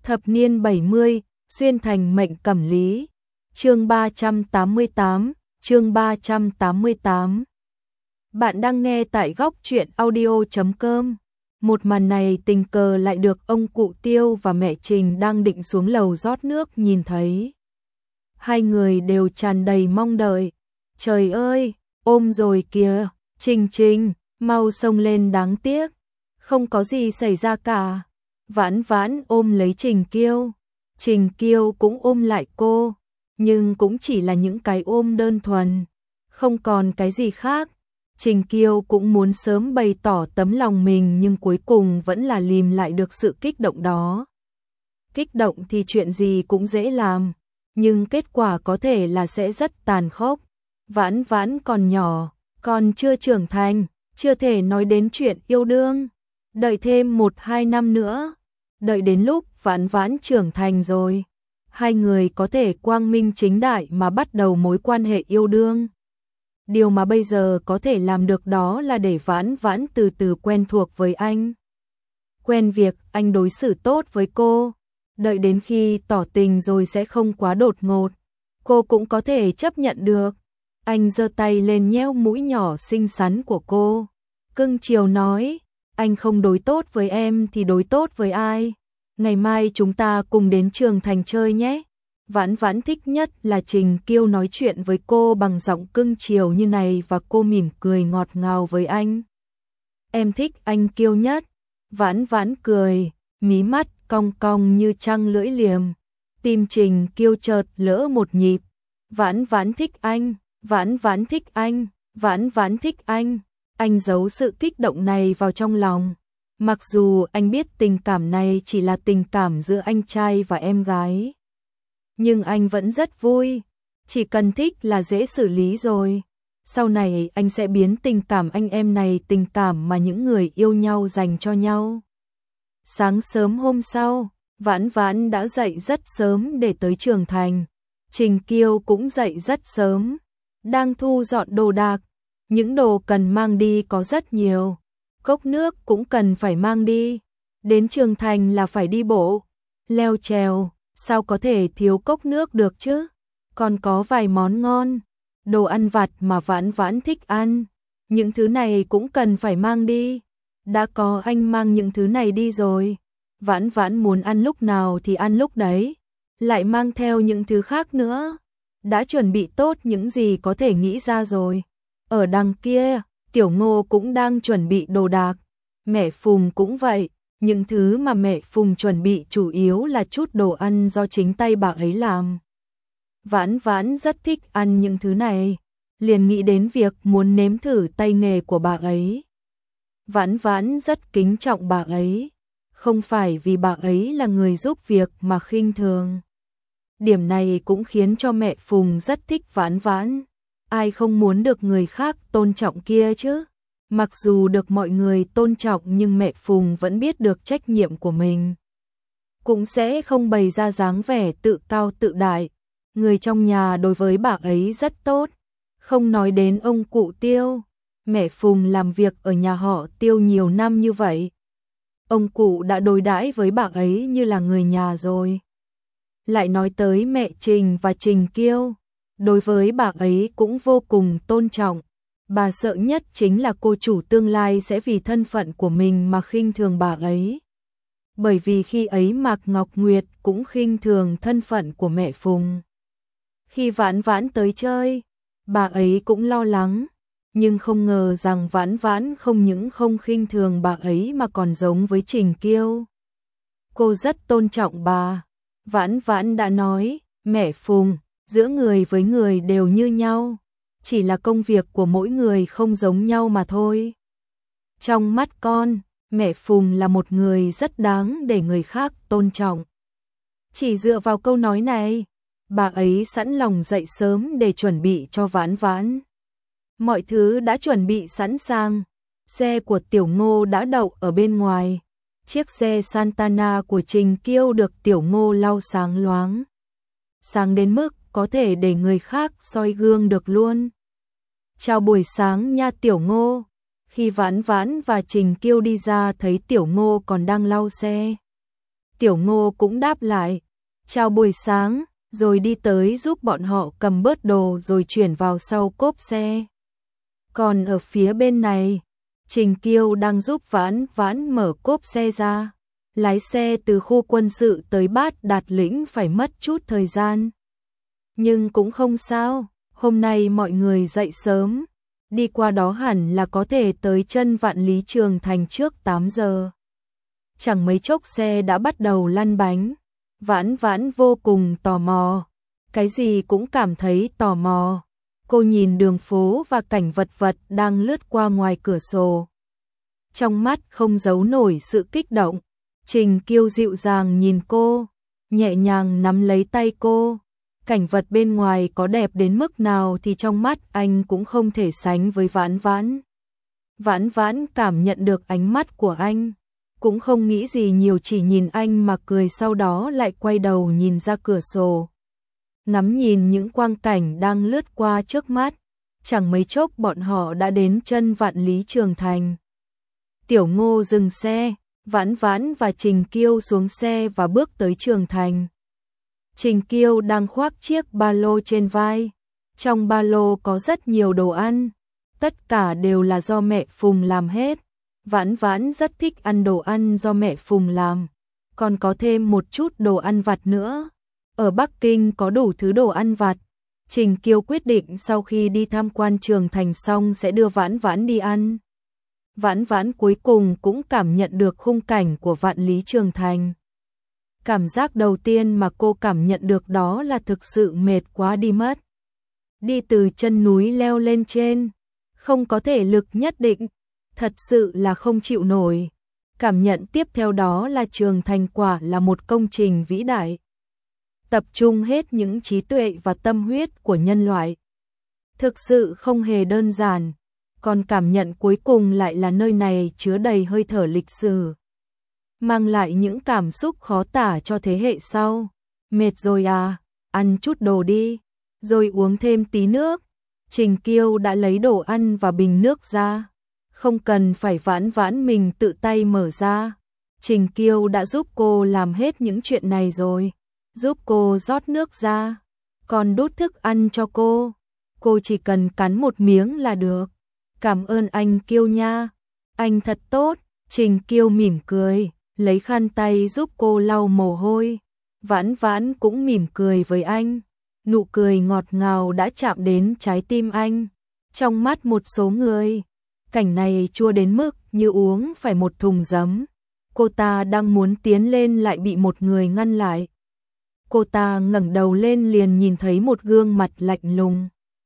Thập niên 70, xuyên thành mệnh cẩm lý. Chương 388, chương 388. Bạn đang nghe tại góc truyện audio.com. Một màn này tình cờ lại được ông cụ Tiêu và mẹ Trình đang định xuống lầu rót nước nhìn thấy. Hai người đều tràn đầy mong đợi. Trời ơi, ôm rồi kìa, Trình, mau xông lên, đáng tiếc. Không có gì xảy ra cả. Vãn Vãn ôm lấy Trình Kiêu cũng ôm lại cô, nhưng cũng chỉ là những cái ôm đơn thuần, không còn cái gì khác. Trình Kiêu cũng muốn sớm bày tỏ tấm lòng mình nhưng cuối cùng vẫn là lìm lại được sự kích động đó. Kích động thì chuyện gì cũng dễ làm, nhưng kết quả có thể là sẽ rất tàn khốc. Vãn Vãn còn nhỏ, còn chưa trưởng thành, chưa thể nói đến chuyện yêu đương. Đợi thêm 1-2 năm nữa, đợi đến lúc Vãn Vãn trưởng thành rồi, hai người có thể quang minh chính đại mà bắt đầu mối quan hệ yêu đương. Điều mà bây giờ có thể làm được đó là để Vãn Vãn từ từ quen thuộc với anh. Quen việc anh đối xử tốt với cô, đợi đến khi tỏ tình rồi sẽ không quá đột ngột, cô cũng có thể chấp nhận được. Anh giơ tay lên nhéo mũi nhỏ xinh xắn của cô, cưng chiều nói, anh không đối tốt với em thì đối tốt với ai? Ngày mai chúng ta cùng đến trường thành chơi nhé. Vãn Vãn thích nhất là Trình Kiêu nói chuyện với cô bằng giọng cưng chiều như này và cô mỉm cười ngọt ngào với anh. Em thích anh Kiêu nhất. Vãn Vãn cười, mí mắt cong cong như trăng lưỡi liềm. Tim Trình Kiêu chợt lỡ một nhịp. Vãn Vãn thích anh, Vãn Vãn thích anh, Vãn Vãn thích anh. Anh giấu sự kích động này vào trong lòng. Mặc dù anh biết tình cảm này chỉ là tình cảm giữa anh trai và em gái, nhưng anh vẫn rất vui. Chỉ cần thích là dễ xử lý rồi. Sau này anh sẽ biến tình cảm anh em này tình cảm mà những người yêu nhau dành cho nhau. Sáng sớm hôm sau, Vãn Vãn đã dậy rất sớm để tới trường thành. Trình Kiêu cũng dậy rất sớm, đang thu dọn đồ đạc. Những đồ cần mang đi có rất nhiều. Cốc nước cũng cần phải mang đi. Đến trường thành là phải đi bộ, leo trèo, sao có thể thiếu cốc nước được chứ? Còn có vài món ngon, đồ ăn vặt mà Vãn Vãn thích ăn. Những thứ này cũng cần phải mang đi. Đã có anh mang những thứ này đi rồi. Vãn Vãn muốn ăn lúc nào thì ăn lúc đấy. Lại mang theo những thứ khác nữa. Đã chuẩn bị tốt những gì có thể nghĩ ra rồi. Ở đằng kia, Tiểu Ngô cũng đang chuẩn bị đồ đạc. Mẹ Phùng cũng vậy. Những thứ mà mẹ Phùng chuẩn bị chủ yếu là chút đồ ăn do chính tay bà ấy làm. Vãn Vãn rất thích ăn những thứ này, liền nghĩ đến việc muốn nếm thử tay nghề của bà ấy. Vãn Vãn rất kính trọng bà ấy, không phải vì bà ấy là người giúp việc mà khinh thường. Điểm này cũng khiến cho mẹ Phùng rất thích Vãn Vãn. Ai không muốn được người khác tôn trọng kia chứ? Mặc dù được mọi người tôn trọng nhưng mẹ Phùng vẫn biết được trách nhiệm của mình. Cũng sẽ không bày ra dáng vẻ tự cao tự đại. Người trong nhà đối với bà ấy rất tốt. Không nói đến ông cụ Tiêu. Mẹ Phùng làm việc ở nhà họ Tiêu nhiều năm như vậy. Ông cụ đã đối đãi với bà ấy như là người nhà rồi. Lại nói tới mẹ Trình và Trình Kiêu. Đối với bà ấy cũng vô cùng tôn trọng. Bà sợ nhất chính là cô chủ tương lai sẽ vì thân phận của mình mà khinh thường bà ấy. Bởi vì khi ấy Mạc Ngọc Nguyệt cũng khinh thường thân phận của mẹ Phùng. Khi Vãn Vãn tới chơi, bà ấy cũng lo lắng, nhưng không ngờ rằng Vãn Vãn không những không khinh thường bà ấy mà còn giống với Trình Kiêu. Cô rất tôn trọng bà. Vãn Vãn đã nói, mẹ Phùng, giữa người với người đều như nhau. Chỉ là công việc của mỗi người không giống nhau mà thôi. Trong mắt con, mẹ Phùng là một người rất đáng để người khác tôn trọng. Chỉ dựa vào câu nói này, bà ấy sẵn lòng dậy sớm để chuẩn bị cho Vãn Vãn. Mọi thứ đã chuẩn bị sẵn sàng. Xe của Tiểu Ngô đã đậu ở bên ngoài. Chiếc xe Santana của Trình Kiêu được Tiểu Ngô lau sáng loáng. Sáng đến mức có thể để người khác soi gương được luôn. Chào buổi sáng nha Tiểu Ngô. Khi Vãn Vãn và Trình Kiêu đi ra thấy Tiểu Ngô còn đang lau xe. Tiểu Ngô cũng đáp lại, chào buổi sáng, rồi đi tới giúp bọn họ cầm bớt đồ rồi chuyển vào sau cốp xe. Còn ở phía bên này, Trình Kiêu đang giúp Vãn Vãn mở cốp xe ra. Lái xe từ khu quân sự tới Bát Đạt Lĩnh phải mất chút thời gian. Nhưng cũng không sao, hôm nay mọi người dậy sớm, đi qua đó hẳn là có thể tới chân Vạn Lý Trường Thành trước 8 giờ. Chẳng mấy chốc xe đã bắt đầu lăn bánh, Vãn Vãn vô cùng tò mò, cái gì cũng cảm thấy tò mò. Cô nhìn đường phố và cảnh vật vật đang lướt qua ngoài cửa sổ. Trong mắt không giấu nổi sự kích động. Trình Kiêu dịu dàng nhìn cô, nhẹ nhàng nắm lấy tay cô. Cảnh vật bên ngoài có đẹp đến mức nào thì trong mắt anh cũng không thể sánh với Vãn Vãn. Vãn Vãn cảm nhận được ánh mắt của anh, cũng không nghĩ gì nhiều, chỉ nhìn anh mà cười, sau đó lại quay đầu nhìn ra cửa sổ. Ngắm nhìn những quang cảnh đang lướt qua trước mắt, chẳng mấy chốc bọn họ đã đến chân Vạn Lý Trường Thành. Tiểu Ngô dừng xe, Vãn Vãn và Trình Kiêu xuống xe và bước tới Trường Thành. Trình Kiêu đang khoác chiếc ba lô trên vai, trong ba lô có rất nhiều đồ ăn, tất cả đều là do mẹ Phùng làm hết. Vãn Vãn rất thích ăn đồ ăn do mẹ Phùng làm, còn có thêm một chút đồ ăn vặt nữa. Ở Bắc Kinh có đủ thứ đồ ăn vặt. Trình Kiêu quyết định sau khi đi tham quan Trường Thành xong sẽ đưa Vãn Vãn đi ăn. Vãn Vãn cuối cùng cũng cảm nhận được khung cảnh của Vạn Lý Trường Thành. Cảm giác đầu tiên mà cô cảm nhận được đó là thực sự mệt quá đi mất. Đi từ chân núi leo lên trên, không có thể lực nhất định, thật sự là không chịu nổi. Cảm nhận tiếp theo đó là Trường Thành quả là một công trình vĩ đại, tập trung hết những trí tuệ và tâm huyết của nhân loại. Thực sự không hề đơn giản, còn cảm nhận cuối cùng lại là nơi này chứa đầy hơi thở lịch sử, mang lại những cảm xúc khó tả cho thế hệ sau. Mệt rồi à, ăn chút đồ đi, rồi uống thêm tí nước. Trình Kiêu đã lấy đồ ăn và bình nước ra, không cần phải Vãn Vãn mình tự tay mở ra. Trình Kiêu đã giúp cô làm hết những chuyện này rồi, giúp cô rót nước ra, còn đút thức ăn cho cô chỉ cần cắn một miếng là được. Cảm ơn anh Kiêu nha, anh thật tốt. Trình Kiêu mỉm cười, lấy khăn tay giúp cô lau mồ hôi. Vãn Vãn cũng mỉm cười với anh, nụ cười ngọt ngào đã chạm đến trái tim anh. Trong mắt một số người, cảnh này chua đến mức như uống phải một thùng giấm. Cô ta đang muốn tiến lên lại bị một người ngăn lại. Cô ta ngẩng đầu lên liền nhìn thấy một gương mặt lạnh lùng.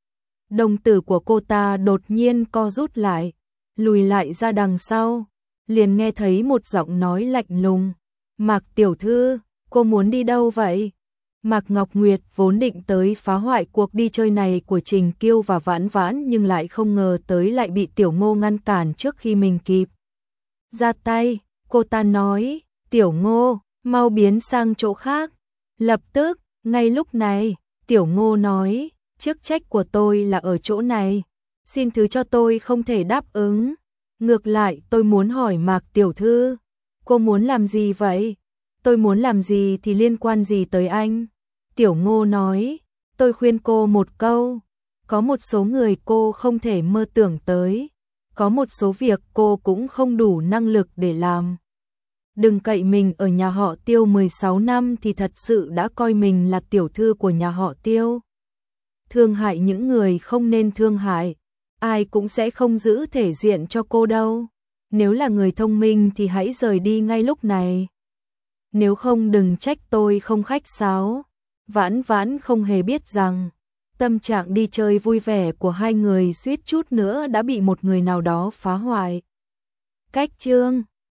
Đồng tử của cô ta đột nhiên co rút lại, lùi lại ra đằng sau, liền nghe thấy một giọng nói lạnh lùng. Mạc tiểu thư, cô muốn đi đâu vậy? Mạc Ngọc Nguyệt vốn định tới phá hoại cuộc đi chơi này của Trình Kiêu và Vãn Vãn, nhưng lại không ngờ tới lại bị Tiểu Ngô ngăn cản trước khi mình kịp ra tay. Cô ta nói, Tiểu Ngô, mau biến sang chỗ khác. Lập tức, ngay lúc này, Tiểu Ngô nói, chức trách của tôi là ở chỗ này, xin thứ cho tôi không thể đáp ứng. Ngược lại tôi muốn hỏi Mạc tiểu thư, cô muốn làm gì vậy? Tôi muốn làm gì thì liên quan gì tới anh? Tiểu Ngô nói, tôi khuyên cô một câu, có một số người cô không thể mơ tưởng tới, có một số việc cô cũng không đủ năng lực để làm. Đừng cậy mình ở nhà họ Tiêu 16 năm thì thật sự đã coi mình là tiểu thư của nhà họ Tiêu. Thương hại những người không nên thương hại, ai cũng sẽ không giữ thể diện cho cô đâu. Nếu là người thông minh thì hãy rời đi ngay lúc này. Nếu không đừng trách tôi không khách sáo. Vãn Vãn không hề biết rằng tâm trạng đi chơi vui vẻ của hai người suýt chút nữa đã bị một người nào đó phá hoại. Cách chương